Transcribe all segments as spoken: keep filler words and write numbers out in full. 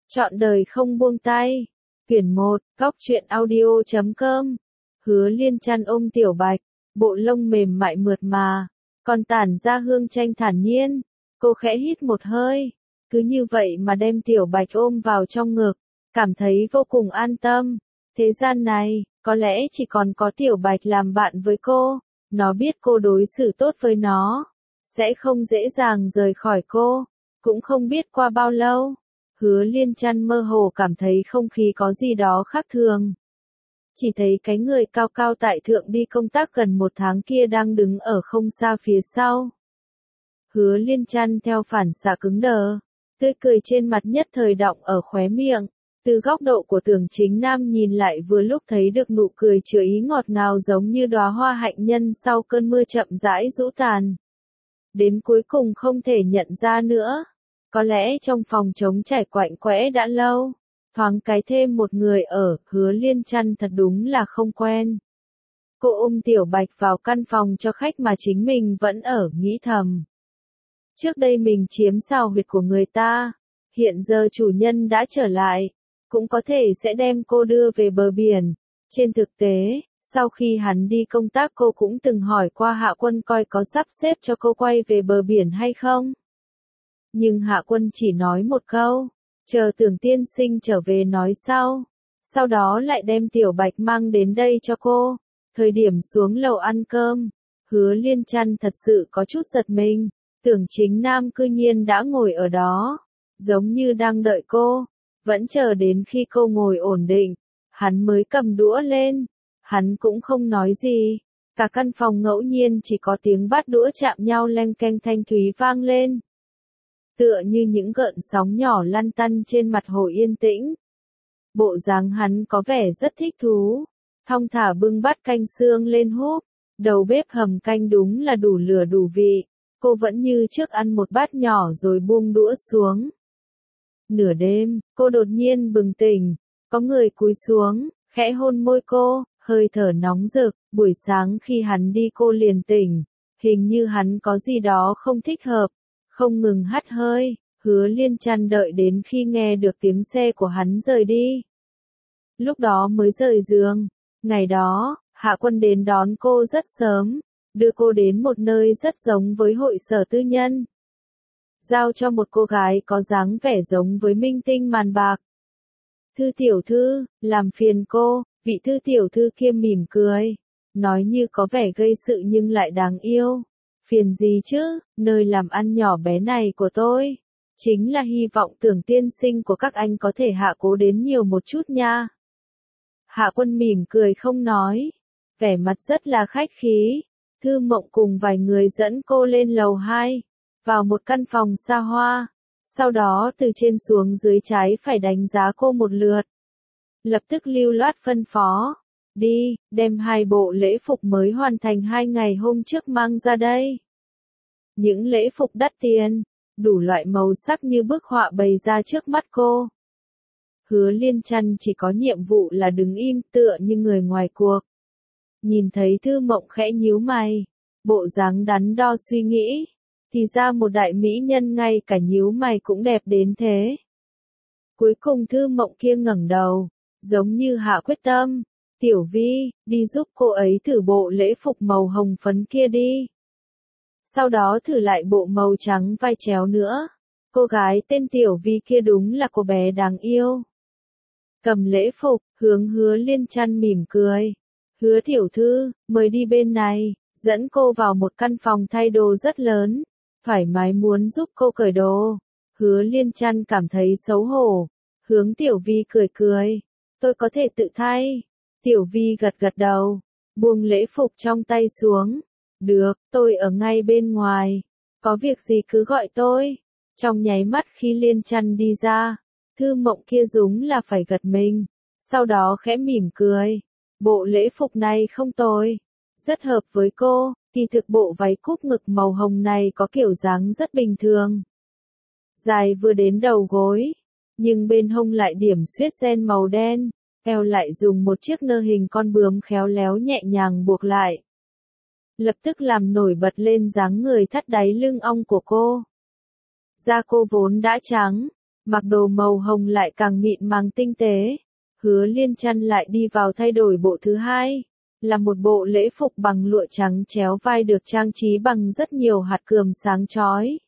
Trọn đời không buông tay. Quyển một, góc truyện audio chấm com. Hứa Liên Trăn ôm Tiểu Bạch, bộ lông mềm mại mượt mà, còn tản ra hương chanh thản nhiên. Cô khẽ hít một hơi, cứ như vậy mà đem Tiểu Bạch ôm vào trong ngực, cảm thấy vô cùng an tâm. Thế gian này, có lẽ chỉ còn có Tiểu Bạch làm bạn với cô, nó biết cô đối xử tốt với nó, sẽ không dễ dàng rời khỏi cô. Cũng không biết qua bao lâu, Hứa Liên Trăn mơ hồ cảm thấy không khí có gì đó khác thường. Chỉ thấy cái người cao cao tại thượng đi công tác gần một tháng kia đang đứng ở không xa phía sau. Hứa Liên Trăn theo phản xạ cứng đờ, tươi cười trên mặt nhất thời đọng ở khóe miệng. Từ góc độ của Tưởng Chính Nam nhìn lại vừa lúc thấy được nụ cười chứa ý ngọt ngào giống như đóa hoa hạnh nhân sau cơn mưa chậm rãi rũ tàn. Đến cuối cùng không thể nhận ra nữa. Có lẽ trong phòng trống trải quạnh quẽ đã lâu, thoáng cái thêm một người ở, Hứa Liên Trăn thật đúng là không quen. Cô ôm Tiểu Bạch vào căn phòng cho khách mà chính mình vẫn ở, nghĩ thầm. Trước đây mình chiếm xào huyệt của người ta, hiện giờ chủ nhân đã trở lại, cũng có thể sẽ đem cô đưa về bờ biển. Trên thực tế, sau khi hắn đi công tác cô cũng từng hỏi qua Hạ Quân coi có sắp xếp cho cô quay về bờ biển hay không. Nhưng Hạ Quân chỉ nói một câu, chờ Tưởng tiên sinh trở về nói sau. Sau đó lại đem Tiểu Bạch mang đến đây cho cô. Thời điểm xuống lầu ăn cơm, Hứa Liên Trăn thật sự có chút giật mình. Tưởng Chính Nam cư nhiên đã ngồi ở đó, giống như đang đợi cô. Vẫn chờ đến khi cô ngồi ổn định, hắn mới cầm đũa lên. Hắn cũng không nói gì. Cả căn phòng ngẫu nhiên chỉ có tiếng bát đũa chạm nhau leng keng thanh thúy vang lên. Tựa như những gợn sóng nhỏ lăn tăn trên mặt hồ yên tĩnh. Bộ dáng hắn có vẻ rất thích thú. Thong thả bưng bát canh xương lên húp. Đầu bếp hầm canh đúng là đủ lửa đủ vị. Cô vẫn như trước ăn một bát nhỏ rồi buông đũa xuống. Nửa đêm, cô đột nhiên bừng tỉnh. Có người cúi xuống, khẽ hôn môi cô, hơi thở nóng rực. Buổi sáng khi hắn đi cô liền tỉnh. Hình như hắn có gì đó không thích hợp. Không ngừng hắt hơi, Hứa Liên Trăn đợi đến khi nghe được tiếng xe của hắn rời đi. Lúc đó mới rời giường. Ngày đó, Hạ Quân đến đón cô rất sớm, đưa cô đến một nơi rất giống với hội sở tư nhân. Giao cho một cô gái có dáng vẻ giống với minh tinh màn bạc. Thư tiểu thư, làm phiền cô, vị thư tiểu thư kia mỉm cười, nói như có vẻ gây sự nhưng lại đáng yêu. Phiền gì chứ, nơi làm ăn nhỏ bé này của tôi, chính là hy vọng Tưởng tiên sinh của các anh có thể hạ cố đến nhiều một chút nha. Hạ Quân mỉm cười không nói, vẻ mặt rất là khách khí. Thư Mộng cùng vài người dẫn cô lên lầu hai, vào một căn phòng xa hoa, sau đó từ trên xuống dưới trái phải đánh giá cô một lượt. Lập tức lưu loát phân phó, đi, đem hai bộ lễ phục mới hoàn thành hai ngày hôm trước mang ra đây. Những lễ phục đắt tiền, đủ loại màu sắc như bức họa bày ra trước mắt cô. Hứa Liên Trăn chỉ có nhiệm vụ là đứng im tựa như người ngoài cuộc. Nhìn thấy Thư Mộng khẽ nhíu mày, bộ dáng đắn đo suy nghĩ, thì ra một đại mỹ nhân ngay cả nhíu mày cũng đẹp đến thế. Cuối cùng Thư Mộng kia ngẩng đầu, giống như hạ quyết tâm. Tiểu Vi, đi giúp cô ấy thử bộ lễ phục màu hồng phấn kia đi. Sau đó thử lại bộ màu trắng vai chéo nữa. Cô gái tên Tiểu Vi kia đúng là cô bé đáng yêu. Cầm lễ phục, hướng Hứa Liên Trăn mỉm cười. Hứa tiểu thư, mời đi bên này, dẫn cô vào một căn phòng thay đồ rất lớn. Thoải mái muốn giúp cô cởi đồ. Hứa Liên Trăn cảm thấy xấu hổ. Hướng Tiểu Vi cười cười. Tôi có thể tự thay. Tiểu Vi gật gật đầu, buông lễ phục trong tay xuống. Được, tôi ở ngay bên ngoài. Có việc gì cứ gọi tôi. Trong nháy mắt khi Liên Trăn đi ra, Thư Mộng kia đúng là phải gật mình. Sau đó khẽ mỉm cười. Bộ lễ phục này không tồi. Rất hợp với cô. Kỳ thực bộ váy cúp ngực màu hồng này có kiểu dáng rất bình thường. Dài vừa đến đầu gối. Nhưng bên hông lại điểm xuyết ren màu đen. Eo lại dùng một chiếc nơ hình con bướm khéo léo nhẹ nhàng buộc lại. Lập tức làm nổi bật lên dáng người thắt đáy lưng ong của cô. Da cô vốn đã trắng, mặc đồ màu hồng lại càng mịn màng tinh tế. Hứa Liên Chân lại đi vào thay đổi bộ thứ hai, là một bộ lễ phục bằng lụa trắng chéo vai được trang trí bằng rất nhiều hạt cườm sáng chói.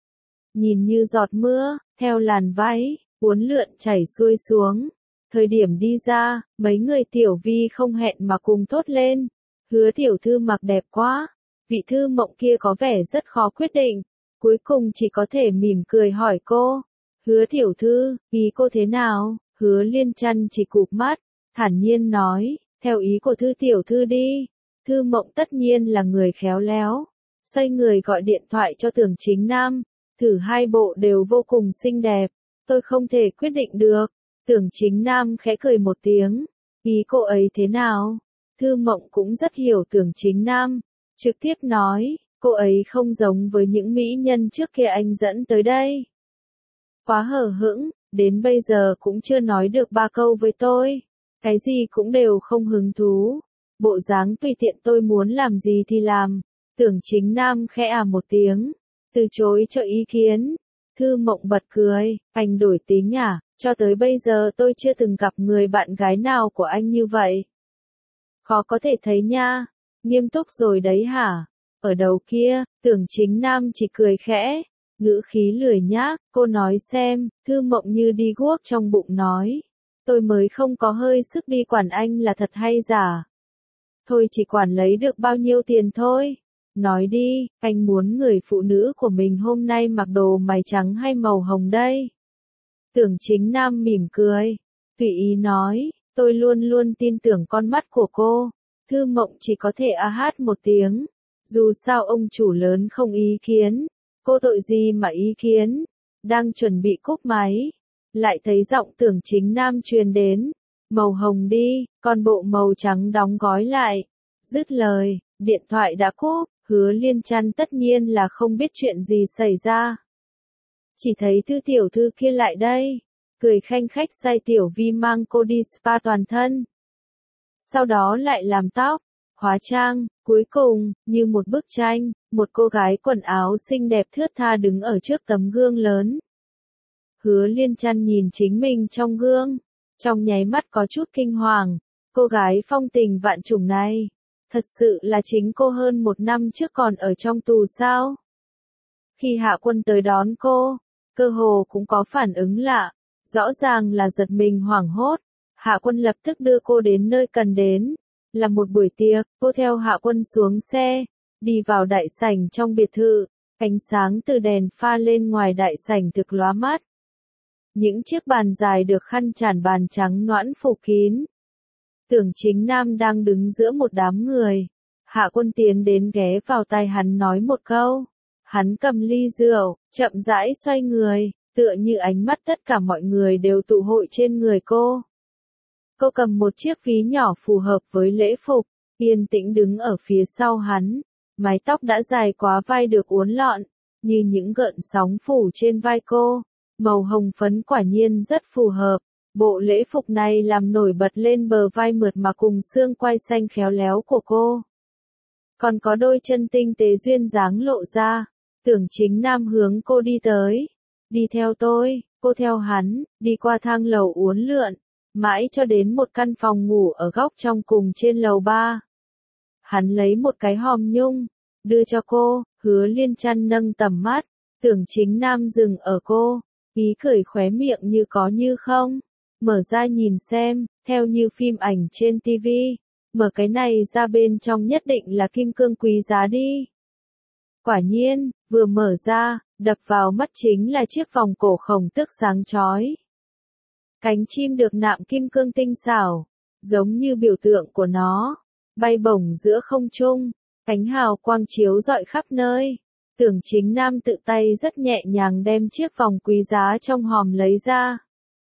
Nhìn như giọt mưa, theo làn váy, uốn lượn chảy xuôi xuống. Thời điểm đi ra, mấy người Tiểu Vi không hẹn mà cùng thốt lên. Hứa tiểu thư mặc đẹp quá. Vị thư mộng kia có vẻ rất khó quyết định. Cuối cùng chỉ có thể mỉm cười hỏi cô. Hứa tiểu thư, ý cô thế nào? Hứa Liên Chân chỉ cụp mắt, thản nhiên nói, theo ý của thư tiểu thư đi. Thư mộng tất nhiên là người khéo léo. Xoay người gọi điện thoại cho Tưởng Chính Nam. Thử hai bộ đều vô cùng xinh đẹp. Tôi không thể quyết định được. Tưởng Chính Nam khẽ cười một tiếng. Ý cô ấy thế nào? Thư mộng cũng rất hiểu Tưởng Chính Nam. Trực tiếp nói, cô ấy không giống với những mỹ nhân trước kia anh dẫn tới đây. Quá hờ hững, đến bây giờ cũng chưa nói được ba câu với tôi. Cái gì cũng đều không hứng thú. Bộ dáng tùy tiện tôi muốn làm gì thì làm. Tưởng Chính Nam khẽ à một tiếng. Từ chối cho ý kiến. Thư mộng bật cười, anh đổi tính à, cho tới bây giờ tôi chưa từng gặp người bạn gái nào của anh như vậy. Khó có thể thấy nha, nghiêm túc rồi đấy hả? Ở đầu kia, Tưởng Chính Nam chỉ cười khẽ, ngữ khí lười nhác, cô nói xem, thư mộng như đi guốc trong bụng nói. Tôi mới không có hơi sức đi quản anh là thật hay giả. Thôi chỉ quản lấy được bao nhiêu tiền thôi. Nói đi, anh muốn người phụ nữ của mình hôm nay mặc đồ mày trắng hay màu hồng đây? Tưởng Chính Nam mỉm cười, tùy ý nói, tôi luôn luôn tin tưởng con mắt của cô. Thư mộng chỉ có thể a hát một tiếng. Dù sao ông chủ lớn không ý kiến. Cô tội gì mà ý kiến? Đang chuẩn bị cúp máy. Lại thấy giọng Tưởng Chính Nam truyền đến. Màu hồng đi, còn bộ màu trắng đóng gói lại. Dứt lời, điện thoại đã cúp. Hứa Liên Chân tất nhiên là không biết chuyện gì xảy ra. Chỉ thấy thư tiểu thư kia lại đây. Cười khanh khách sai Tiểu Vi mang cô đi spa toàn thân. Sau đó lại làm tóc, hóa trang, cuối cùng, như một bức tranh, một cô gái quần áo xinh đẹp thướt tha đứng ở trước tấm gương lớn. Hứa Liên Chân nhìn chính mình trong gương, trong nháy mắt có chút kinh hoàng, cô gái phong tình vạn trùng này, thật sự là chính cô hơn một năm trước còn ở trong tù sao? Khi Hạ Quân tới đón cô, cơ hồ cũng có phản ứng lạ, rõ ràng là giật mình hoảng hốt. Hạ Quân lập tức đưa cô đến nơi cần đến, là một buổi tiệc. Cô theo Hạ Quân xuống xe, đi vào đại sảnh trong biệt thự, ánh sáng từ đèn pha lên ngoài đại sảnh thực lóa mắt. Những chiếc bàn dài được khăn tràn bàn trắng nõn phủ kín. Tưởng Chính Nam đang đứng giữa một đám người. Hạ Quân tiến đến ghé vào tai hắn nói một câu. Hắn cầm ly rượu, chậm rãi xoay người, tựa như ánh mắt tất cả mọi người đều tụ hội trên người cô. Cô cầm một chiếc ví nhỏ phù hợp với lễ phục, yên tĩnh đứng ở phía sau hắn. Mái tóc đã dài quá vai được uốn lọn, như những gợn sóng phủ trên vai cô. Màu hồng phấn quả nhiên rất phù hợp. Bộ lễ phục này làm nổi bật lên bờ vai mượt mà cùng xương quai xanh khéo léo của cô. Còn có đôi chân tinh tế duyên dáng lộ ra. Tưởng Chính Nam hướng cô đi tới. Đi theo tôi, cô theo hắn, đi qua thang lầu uốn lượn, mãi cho đến một căn phòng ngủ ở góc trong cùng trên lầu ba. Hắn lấy một cái hòm nhung, đưa cho cô. Hứa Liên Chân nâng tầm mắt, Tưởng Chính Nam dừng ở cô, ý cười khóe miệng như có như không. Mở ra nhìn xem, theo như phim ảnh trên tivi, mở cái này ra bên trong nhất định là kim cương quý giá đi. Quả nhiên, vừa mở ra, đập vào mắt chính là chiếc vòng cổ khổng tước sáng chói. Cánh chim được nạm kim cương tinh xảo, giống như biểu tượng của nó, bay bổng giữa không trung, ánh hào quang chiếu rọi khắp nơi. Tưởng Chính Nam tự tay rất nhẹ nhàng đem chiếc vòng quý giá trong hòm lấy ra.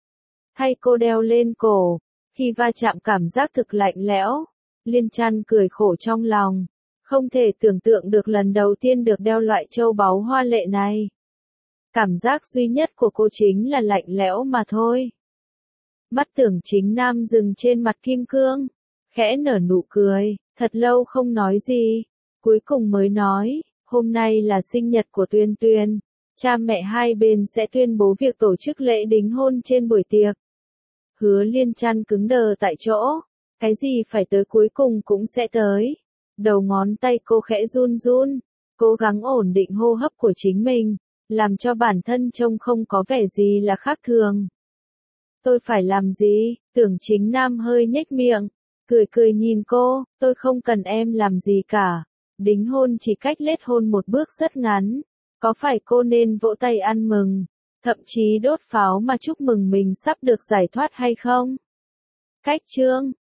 Thay cô đeo lên cổ, khi va chạm cảm giác thực lạnh lẽo. Liên Chân cười khổ trong lòng, không thể tưởng tượng được lần đầu tiên được đeo loại châu báu hoa lệ này. Cảm giác duy nhất của cô chính là lạnh lẽo mà thôi. Mắt Tưởng Chính Nam dừng trên mặt kim cương, khẽ nở nụ cười, thật lâu không nói gì, cuối cùng mới nói, hôm nay là sinh nhật của Tuyên Tuyên, cha mẹ hai bên sẽ tuyên bố việc tổ chức lễ đính hôn trên buổi tiệc. Hứa Liên Trăn cứng đờ tại chỗ, cái gì phải tới cuối cùng cũng sẽ tới. Đầu ngón tay cô khẽ run run, cố gắng ổn định hô hấp của chính mình, làm cho bản thân trông không có vẻ gì là khác thường. Tôi phải làm gì? Tưởng Chính Nam hơi nhếch miệng, cười cười nhìn cô, tôi không cần em làm gì cả. Đính hôn chỉ cách lết hôn một bước rất ngắn. Có phải cô nên vỗ tay ăn mừng, thậm chí đốt pháo mà chúc mừng mình sắp được giải thoát hay không? Cách chương